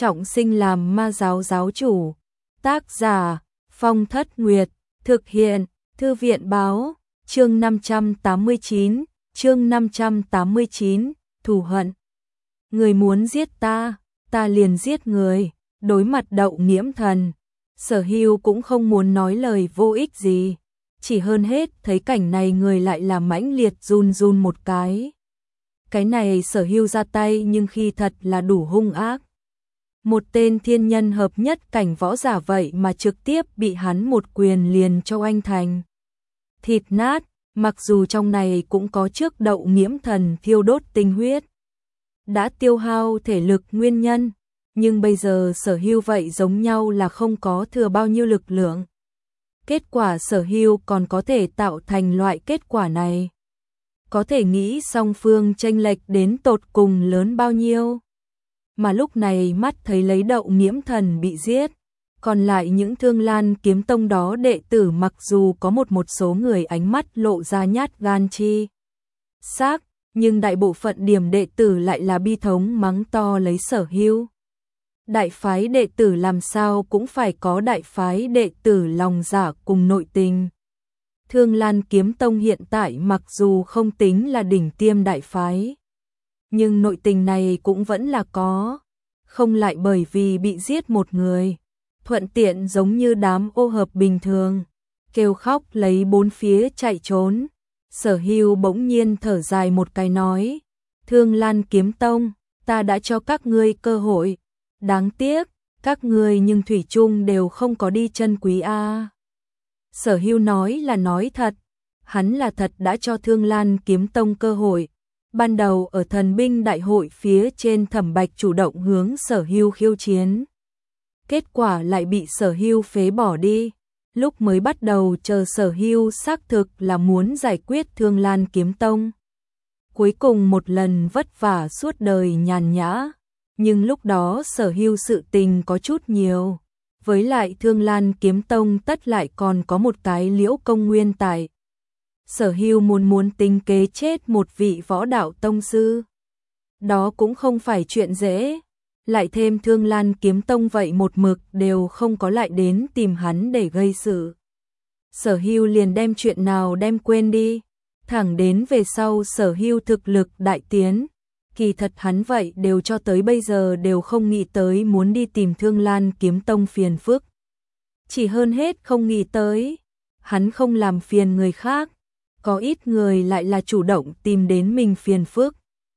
trọng sinh làm ma giáo giáo chủ. Tác giả Phong Thất Nguyệt, thực hiện Thư viện Báo, chương 589, thù hận. Người muốn giết ta, ta liền giết người. Đối mặt Đậu Nghiễm Thần, Sở Hưu cũng không muốn nói lời vô ích gì, chỉ hơn hết thấy cảnh này người lại là mãnh liệt run run một cái. Cái này Sở Hưu ra tay nhưng khi thật là đủ hung ác. Một tên thiên nhân hợp nhất cảnh võ giả vậy mà trực tiếp bị hắn một quyền liền cho anh thành thịt nát, mặc dù trong này cũng có trước Đậu Nghiễm Thần thiêu đốt tinh huyết, đã tiêu hao thể lực nguyên nhân, nhưng bây giờ Sở Hưu vậy giống nhau là không có thừa bao nhiêu lực lượng. Kết quả Sở Hưu còn có thể tạo thành loại kết quả này. Có thể nghĩ song phương chênh lệch đến tột cùng lớn bao nhiêu. Mà lúc này mắt thấy lấy Đậu Nghiễm Thần bị giết, còn lại những Thương Lan Kiếm Tông đó đệ tử mặc dù có một số người ánh mắt lộ ra nhát gan chi xác, nhưng đại bộ phận điểm đệ tử lại là bi thống mắng to lấy Sở Hưu. Đại phái đệ tử làm sao cũng phải có đại phái đệ tử lòng dạ cùng nội tình. Thương Lan Kiếm Tông hiện tại mặc dù không tính là đỉnh tiêm đại phái, nhưng nội tình này cũng vẫn là có, không lại bởi vì bị giết một người, thuận tiện giống như đám ô hợp bình thường, kêu khóc lấy bốn phía chạy trốn. Sở Hưu bỗng nhiên thở dài một cái nói, Thương Lan Kiếm Tông, ta đã cho các ngươi cơ hội, đáng tiếc, các ngươi nhưng thủy chung đều không có đi chân quý a. Sở Hưu nói là nói thật, hắn là thật đã cho Thương Lan Kiếm Tông cơ hội. Ban đầu ở thần binh đại hội phía trên Thẩm Bạch chủ động hướng Sở Hưu khiêu chiến. Kết quả lại bị Sở Hưu phế bỏ đi. Lúc mới bắt đầu chờ Sở Hưu xác thực là muốn giải quyết Thương Lan Kiếm Tông. Cuối cùng một lần vất vả suốt đời nhàn nhã. Nhưng lúc đó Sở Hưu sự tình có chút nhiều. Với lại Thương Lan Kiếm Tông tất lại còn có một cái Liễu Công Nguyên tại. Sở Hưu muốn tính kế chết một vị võ đạo tông sư. Đó cũng không phải chuyện dễ. Lại thêm Thương Lan Kiếm Tông vậy một mực đều không có lại đến tìm hắn để gây sự. Sở Hưu liền đem chuyện nào đem quên đi. Thẳng đến về sau Sở Hưu thực lực đại tiến. Kỳ thật hắn vậy đều cho tới bây giờ đều không nghĩ tới muốn đi tìm Thương Lan Kiếm Tông phiền phức. Chỉ hơn hết không nghĩ tới. Hắn không làm phiền người khác. Có ít người lại là chủ động tìm đến mình phiền phức.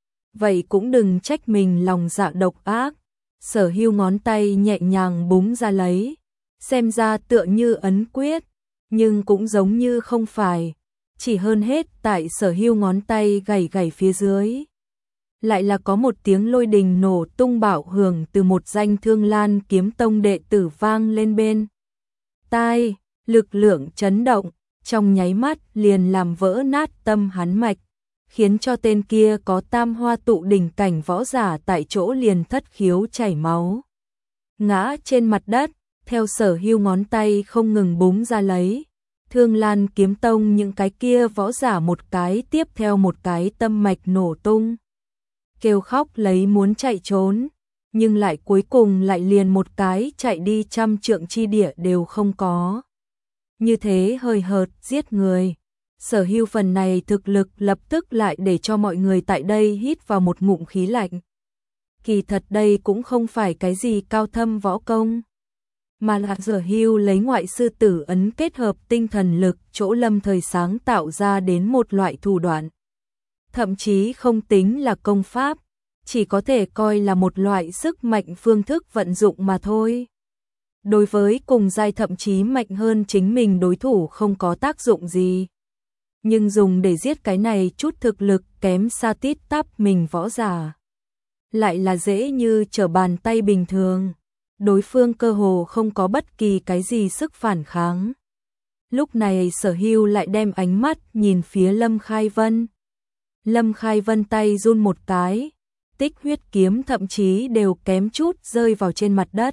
Vậy cũng đừng trách mình lòng dạ độc ác. Sở Hưu ngón tay nhẹ nhàng búng ra lấy. Xem ra tựa như ấn quyết, nhưng cũng giống như không phải. Chỉ hơn hết tại Sở Hưu ngón tay gảy gảy phía dưới. Lại là có một tiếng lôi đình nổ tung bạo hưởng từ một danh Thương Lan Kiếm Tông đệ tử vang lên bên tai, lực lượng chấn động, trong nháy mắt liền làm vỡ nát tâm hắn mạch, khiến cho tên kia có tam hoa tụ đỉnh cảnh võ giả tại chỗ liền thất khiếu chảy máu. Ngã trên mặt đất, theo Sở Hưu ngón tay không ngừng búng ra lấy. Thương Lan Kiếm Tông những cái kia võ giả một cái tiếp theo một cái tâm mạch nổ tung. Kêu khóc lấy muốn chạy trốn, nhưng lại cuối cùng lại liền một cái chạy đi trăm trượng chi địa đều không có. Như thế hời hợt giết người. Sở Hưu phần này thực lực lập tức lại để cho mọi người tại đây hít vào một ngụm khí lạnh. Kỳ thật đây cũng không phải cái gì cao thâm võ công, mà là Sở Hưu lấy ngoại sư tử ấn kết hợp tinh thần lực chỗ lâm thời sáng tạo ra đến một loại thủ đoạn. Thậm chí không tính là công pháp, chỉ có thể coi là một loại sức mạnh phương thức vận dụng mà thôi. Đối với cùng giai thậm chí mạnh hơn chính mình đối thủ không có tác dụng gì. Nhưng dùng để giết cái này chút thực lực kém xa tít tắp mình võ giả. Lại là dễ như trở bàn tay bình thường. Đối phương cơ hồ không có bất kỳ cái gì sức phản kháng. Lúc này Sở Hưu lại đem ánh mắt nhìn phía Lâm Khai Vân. Lâm Khai Vân tay run một cái, tích huyết kiếm thậm chí đều kém chút rơi vào trên mặt đất.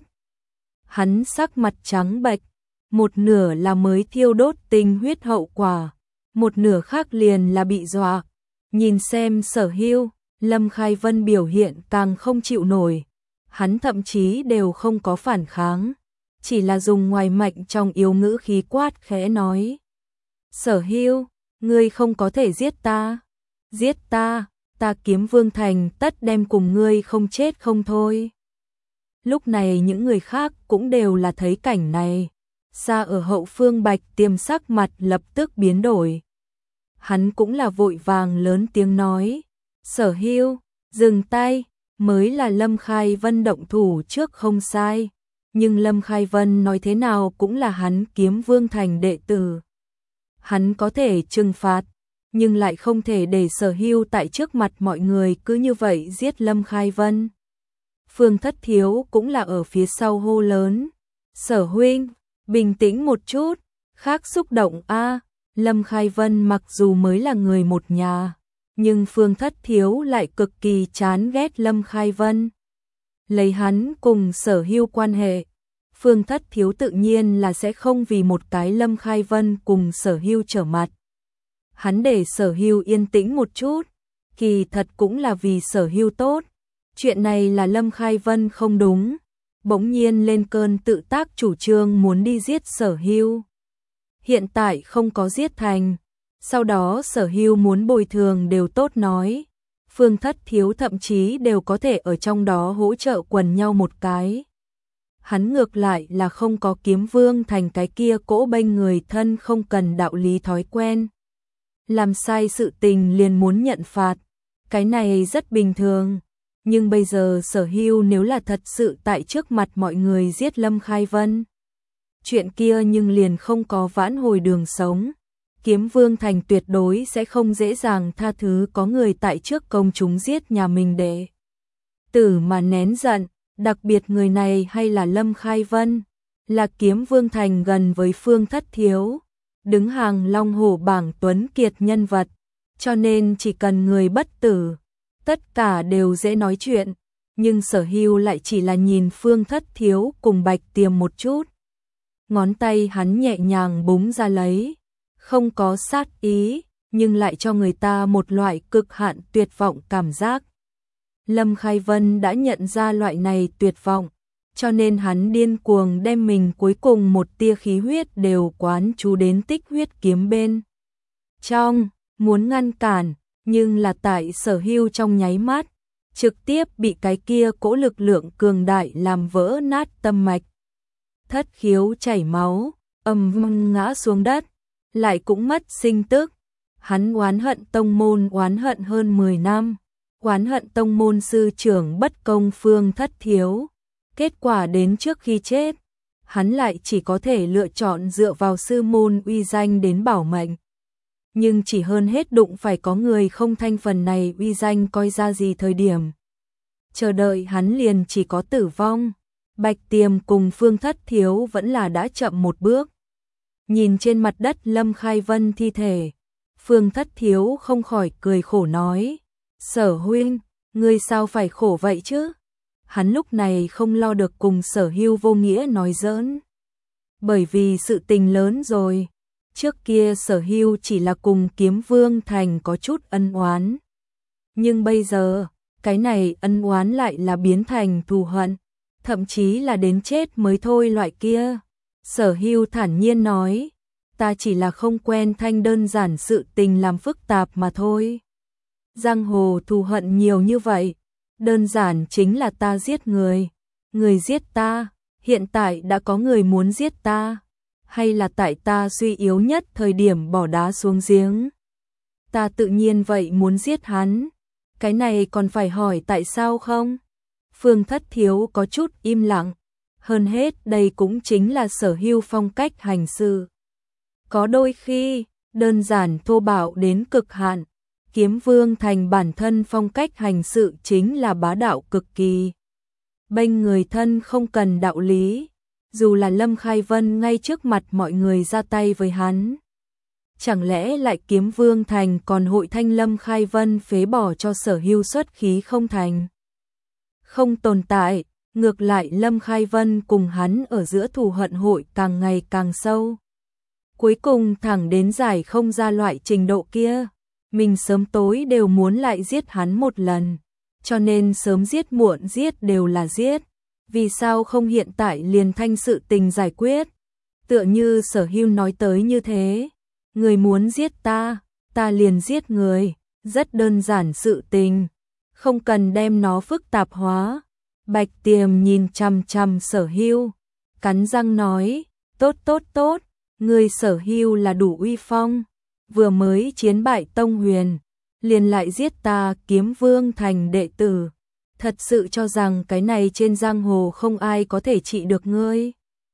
Hắn sắc mặt trắng bệch, một nửa là mới thiêu đốt tinh huyết hậu quả, một nửa khác liền là bị dọa. Nhìn xem Sở Hưu, Lâm Khai Vân biểu hiện càng không chịu nổi. Hắn thậm chí đều không có phản kháng, chỉ là dùng ngoài mạnh trong yếu ngữ khí quát khẽ nói. Sở Hưu, ngươi không có thể giết ta. Giết ta, ta Kiếm Vương Thành tất đem cùng ngươi không chết không thôi. Lúc này những người khác cũng đều là thấy cảnh này. Xa ở hậu phương Bạch Tiêm sắc mặt lập tức biến đổi. Hắn cũng là vội vàng lớn tiếng nói. Sở Hưu, dừng tay, mới là Lâm Khai Vân động thủ trước không sai. Nhưng Lâm Khai Vân nói thế nào cũng là hắn Kiếm Vương Thành đệ tử. Hắn có thể trừng phạt, nhưng lại không thể để Sở Hưu tại trước mặt mọi người cứ như vậy giết Lâm Khai Vân. Phương Thất Thiếu cũng là ở phía sau hô lớn. Sở huynh, bình tĩnh một chút, khác xúc động a. Lâm Khai Vân mặc dù mới là người một nhà, nhưng Phương Thất Thiếu lại cực kỳ chán ghét Lâm Khai Vân. Lấy hắn cùng Sở Hưu quan hệ, Phương Thất Thiếu tự nhiên là sẽ không vì một cái Lâm Khai Vân cùng Sở Hưu trở mặt. Hắn để Sở Hưu yên tĩnh một chút, kỳ thật cũng là vì Sở Hưu tốt. Chuyện này là Lâm Khai Vân không đúng, bỗng nhiên lên cơn tự tác chủ trương muốn đi giết Sở Hưu. Hiện tại không có giết thành, sau đó Sở Hưu muốn bồi thường đều tốt nói. Phương Thất Thiếu thậm chí đều có thể ở trong đó hỗ trợ quần nhau một cái. Hắn ngược lại là không có Kiếm Vương Thành cái kia cỗ bênh người thân không cần đạo lý thói quen. Làm sai sự tình liền muốn nhận phạt, cái này rất bình thường. Nhưng bây giờ Sở Hưu nếu là thật sự tại trước mặt mọi người giết Lâm Khai Vân, chuyện kia nhưng liền không có vãn hồi đường sống. Kiếm Vương Thành tuyệt đối sẽ không dễ dàng tha thứ có người tại trước công chúng giết nhà mình đệ tử mà nén giận, đặc biệt người này hay là Lâm Khai Vân, là Kiếm Vương Thành gần với Phương Thất Thiếu, đứng hàng long hổ bảng tuấn kiệt nhân vật, cho nên chỉ cần người bất tử, tất cả đều dễ nói chuyện. Nhưng Sở Hưu lại chỉ là nhìn Phương Thất Thiếu cùng Bạch Tiêm một chút. Ngón tay hắn nhẹ nhàng búng ra lấy, không có sát ý, nhưng lại cho người ta một loại cực hạn tuyệt vọng cảm giác. Lâm Khai Vân đã nhận ra loại này tuyệt vọng, cho nên hắn điên cuồng đem mình cuối cùng một tia khí huyết đều quán chú đến tích huyết kiếm bên trong, muốn ngăn cản, nhưng là tại Sở Hưu trong nháy mắt, trực tiếp bị cái kia cỗ lực lượng cường đại làm vỡ nát tâm mạch. Thất khiếu chảy máu, văng ngã xuống đất, lại cũng mất sinh tức. Hắn oán hận tông môn oán hận hơn 10 năm, oán hận tông môn sư trưởng bất công Phương Thất Thiếu. Kết quả đến trước khi chết, hắn lại chỉ có thể lựa chọn dựa vào sư môn uy danh đến bảo mệnh. Nhưng chỉ hơn hết đụng phải có người không thanh phần này uy danh coi ra gì thời điểm. Chờ đợi hắn liền chỉ có tử vong. Bạch Tiêm cùng Phương Thất Thiếu vẫn là đã chậm một bước. Nhìn trên mặt đất Lâm Khai Vân thi thể, Phương Thất Thiếu không khỏi cười khổ nói. Sở huynh, ngươi sao phải khổ vậy chứ? Hắn lúc này không lo được cùng Sở Hưu vô nghĩa nói giỡn. Bởi vì sự tình lớn rồi. Trước kia Sở Hưu chỉ là cùng Kiếm Vương Thành có chút ân oán. Nhưng bây giờ, cái này ân oán lại là biến thành thù hận, thậm chí là đến chết mới thôi loại kia. Sở Hưu thản nhiên nói, ta chỉ là không quen thanh đơn giản sự tình làm phức tạp mà thôi. Giang hồ thù hận nhiều như vậy, đơn giản chính là ta giết người, người giết ta, hiện tại đã có người muốn giết ta, hay là tại ta suy yếu nhất thời điểm bỏ đá xuống giếng. Ta tự nhiên vậy muốn giết hắn, cái này còn phải hỏi tại sao không? Phương Thất Thiếu có chút im lặng, hơn hết đây cũng chính là Sở Hưu phong cách hành sự. Có đôi khi, đơn giản thô bạo đến cực hạn, Kiếm Vương Thành bản thân phong cách hành sự chính là bá đạo cực kỳ. Bênh người thân không cần đạo lý, dù là Lâm Khai Vân ngay trước mặt mọi người ra tay với hắn. Chẳng lẽ lại Kiếm Vương Thành còn hội thanh Lâm Khai Vân phế bỏ cho Sở Hưu xuất khí không thành? Không tồn tại, ngược lại Lâm Khai Vân cùng hắn ở giữa thù hận hội càng ngày càng sâu. Cuối cùng thẳng đến giải không ra loại trình độ kia, mình sớm tối đều muốn lại giết hắn một lần, cho nên sớm giết muộn giết đều là giết. Vì sao không hiện tại liền thanh sự tình giải quyết? Tựa như Sở Hưu nói tới như thế. Người muốn giết ta, ta liền giết người. Rất đơn giản sự tình. Không cần đem nó phức tạp hóa. Bạch Tiềm nhìn chằm chằm Sở Hưu, cắn răng nói, tốt tốt tốt, người Sở Hưu là đủ uy phong, vừa mới chiến bại Tông Huyền, liền lại giết ta Kiếm Vương thành đệ tử, thật sự cho rằng cái này trên giang hồ không ai có thể trị được ngươi.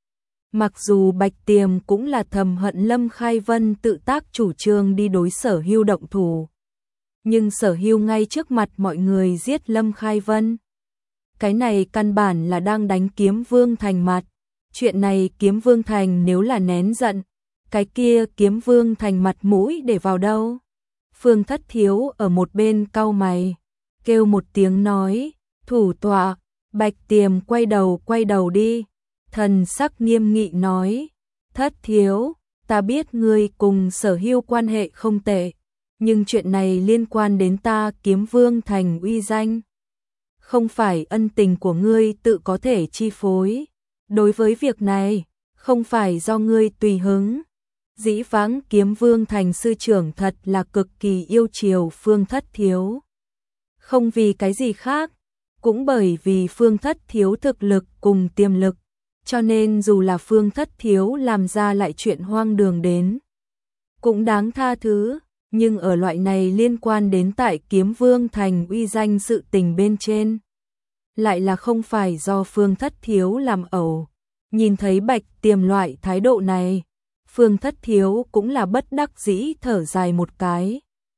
Mặc dù Bạch Tiềm cũng là thầm hận Lâm Khai Vân tự tác chủ trương đi đối Sở Hưu động thủ, nhưng Sở Hưu ngay trước mặt mọi người giết Lâm Khai Vân. Cái này căn bản là đang đánh Kiếm Vương Thành mặt. Chuyện này Kiếm Vương Thành nếu là nén giận, cái kia Kiếm Vương Thành mặt mũi để vào đâu? Phương Thất Thiếu ở một bên cau mày, kêu một tiếng nói, thủ tọa. Bạch Tiềm quay đầu đi, thần sắc nghiêm nghị nói, Thất Thiếu, ta biết ngươi cùng Sở Hưu quan hệ không tệ, nhưng chuyện này liên quan đến ta Kiếm Vương Thành uy danh. Không phải ân tình của ngươi tự có thể chi phối. Đối với việc này, không phải do ngươi tùy hứng. Dĩ vãng Kiếm Vương Thành sư trưởng thật là cực kỳ yêu chiều Phương Thất Thiếu. Không vì cái gì khác, cũng bởi vì Phương Thất Thiếu thực lực cùng tiềm lực, cho nên dù là Phương Thất Thiếu làm ra lại chuyện hoang đường đến, cũng đáng tha thứ. Nhưng ở loại này liên quan đến tại Kiếm Vương Thành uy danh sự tình bên trên, lại là không phải do Phương Thất Thiếu làm ẩu. Nhìn thấy Bạch Tiềm loại thái độ này, Phương Thất Thiếu cũng là bất đắc dĩ thở dài một cái.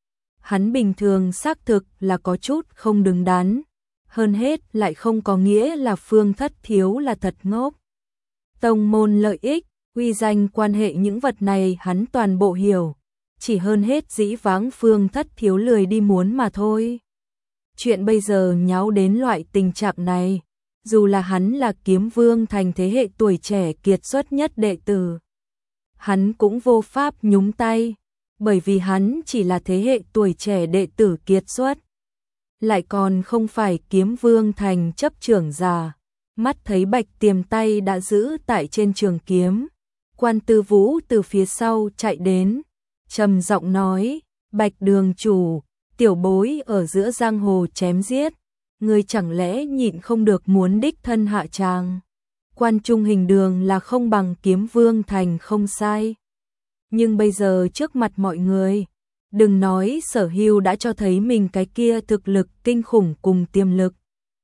Hắn bình thường xác thực là có chút không đứng đắn, hơn hết lại không có nghĩa là Phương Thất Thiếu là thật ngốc. Tông môn lợi ích, uy danh quan hệ những vật này hắn toàn bộ hiểu. Chỉ hơn hết dĩ vãng Phương Thất Thiếu lười đi muốn mà thôi. Chuyện bây giờ nháo đến loại tình trạng này, dù là hắn là Kiếm Vương Thành thế hệ tuổi trẻ kiệt xuất nhất đệ tử, hắn cũng vô pháp nhúng tay, bởi vì hắn chỉ là thế hệ tuổi trẻ đệ tử kiệt xuất, lại còn không phải Kiếm Vương Thành chấp trưởng già. Mắt thấy Bạch Tiềm tay đã giữ tại trên trường kiếm, Quan Tư Vũ từ phía sau chạy đến, trầm giọng nói, Bạch đường chủ, tiểu bối ở giữa giang hồ chém giết, ngươi chẳng lẽ nhịn không được muốn đích thân hạ tràng? Quan Trung Hình Đường là không bằng Kiếm Vương Thành không sai. Nhưng bây giờ trước mặt mọi người, đừng nói Sở Hưu đã cho thấy mình cái kia thực lực kinh khủng cùng tiềm lực.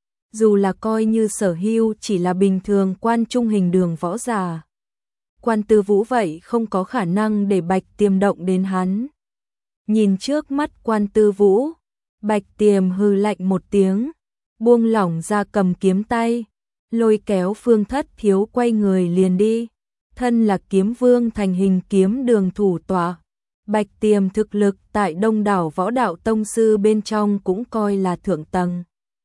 Dù là coi như Sở Hưu chỉ là bình thường Quan Trung Hình Đường võ giả, Quan Tư Vũ vậy không có khả năng để Bạch Tiềm động đến hắn. Nhìn trước mắt Quan Tư Vũ, Bạch Tiềm hừ lạnh một tiếng, buông lỏng ra cầm kiếm tay, lôi kéo Phương Thất Thiếu quay người liền đi. Thân là Kiếm Vương Thành hình kiếm đường thủ tọa, Bạch Tiềm thực lực tại đông đảo võ đạo tông sư bên trong cũng coi là thượng tầng.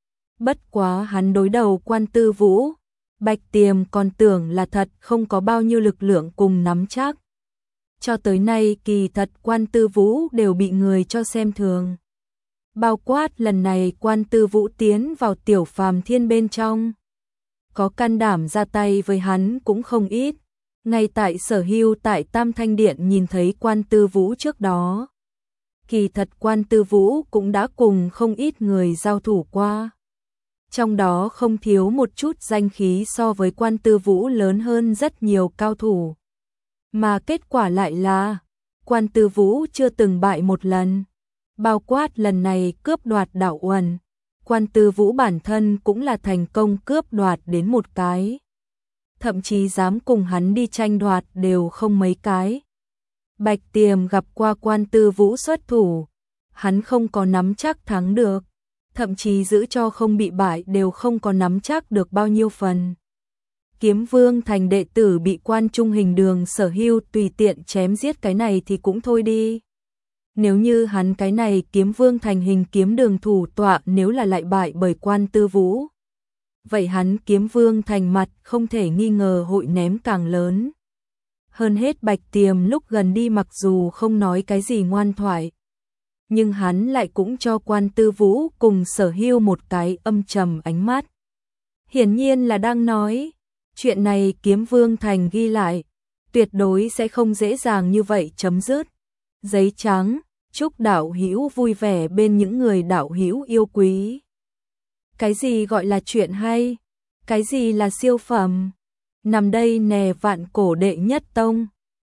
Bất quá hắn đối đầu Quan Tư Vũ, Bạch Tiềm còn tưởng là thật không có bao nhiêu lực lượng cùng nắm chắc. Cho tới nay kỳ thật Quan Tư Vũ đều bị người cho xem thường. Bao quát lần này Quan Tư Vũ tiến vào Tiểu Phàm Thiên bên trong, có can đảm ra tay với hắn cũng không ít. Ngay tại Sở Hưu tại Tam Thanh Điện nhìn thấy Quan Tư Vũ trước đó, kỳ thật Quan Tư Vũ cũng đã cùng không ít người giao thủ qua. Trong đó không thiếu một chút danh khí so với Quan Tư Vũ lớn hơn rất nhiều cao thủ. Mà kết quả lại là, Quan Tư Vũ chưa từng bại một lần. Bao quát lần này cướp đoạt Đạo Uẩn, Quan Tư Vũ bản thân cũng là thành công cướp đoạt đến một cái. Thậm chí dám cùng hắn đi tranh đoạt đều không mấy cái. Bạch Tiềm gặp qua Quan Tư Vũ xuất thủ, hắn không có nắm chắc thắng được, thậm chí giữ cho không bị bại đều không có nắm chắc được bao nhiêu phần. Kiếm Vương Thành đệ tử bị Quan Trung Hình Đường Sở Hưu tùy tiện chém giết cái này thì cũng thôi đi. Nếu như hắn cái này Kiếm Vương Thành hình kiếm đường thủ tọa nếu là lại bại bởi Quan Tư Vũ, vậy hắn Kiếm Vương Thành mặt không thể nghi ngờ hội ném càng lớn. Hơn hết Bạch Tiềm lúc gần đi mặc dù không nói cái gì ngoan thoại, nhưng hắn lại cũng cho Quan Tư Vũ cùng Sở Hưu một cái âm trầm ánh mắt. Hiển nhiên là đang nói, chuyện này Kiếm Vương Thành ghi lại, tuyệt đối sẽ không dễ dàng như vậy chấm dứt. Giấy trắng, chúc đạo hữu vui vẻ bên những người đạo hữu yêu quý. Cái gì gọi là chuyện hay? Cái gì là siêu phẩm? Nằm đây nè Vạn Cổ đệ nhất tông.